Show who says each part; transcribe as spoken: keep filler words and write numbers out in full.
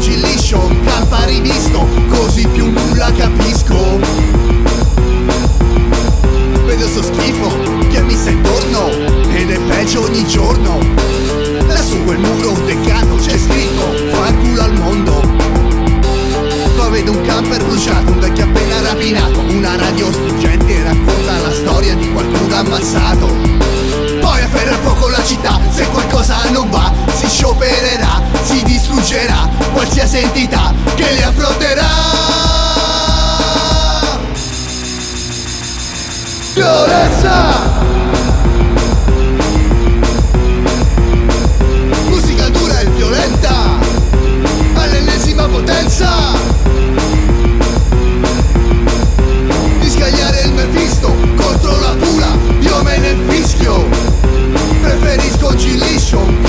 Speaker 1: oggi liscio, campa rivisto, così più nulla capisco. Vedo sto schifo che mi sta intorno ed è peggio ogni giorno. Lassù quel muro decano c'è scritto fa culo al mondo. Poi vedo un camper bruciato, un vecchio appena rapinato, una radio struggente racconta la storia di qualcuno ammazzato. Poi a ferrafuoco la città, se qualcosa non va si sciopererà, si distruggerà qualsiasi entità che li affronterà. Violenza! Musica dura e violenta all'ennesima potenza, di scagliare il Mephisto contro la pula, io me ne fischio. Preferisco oggi liscio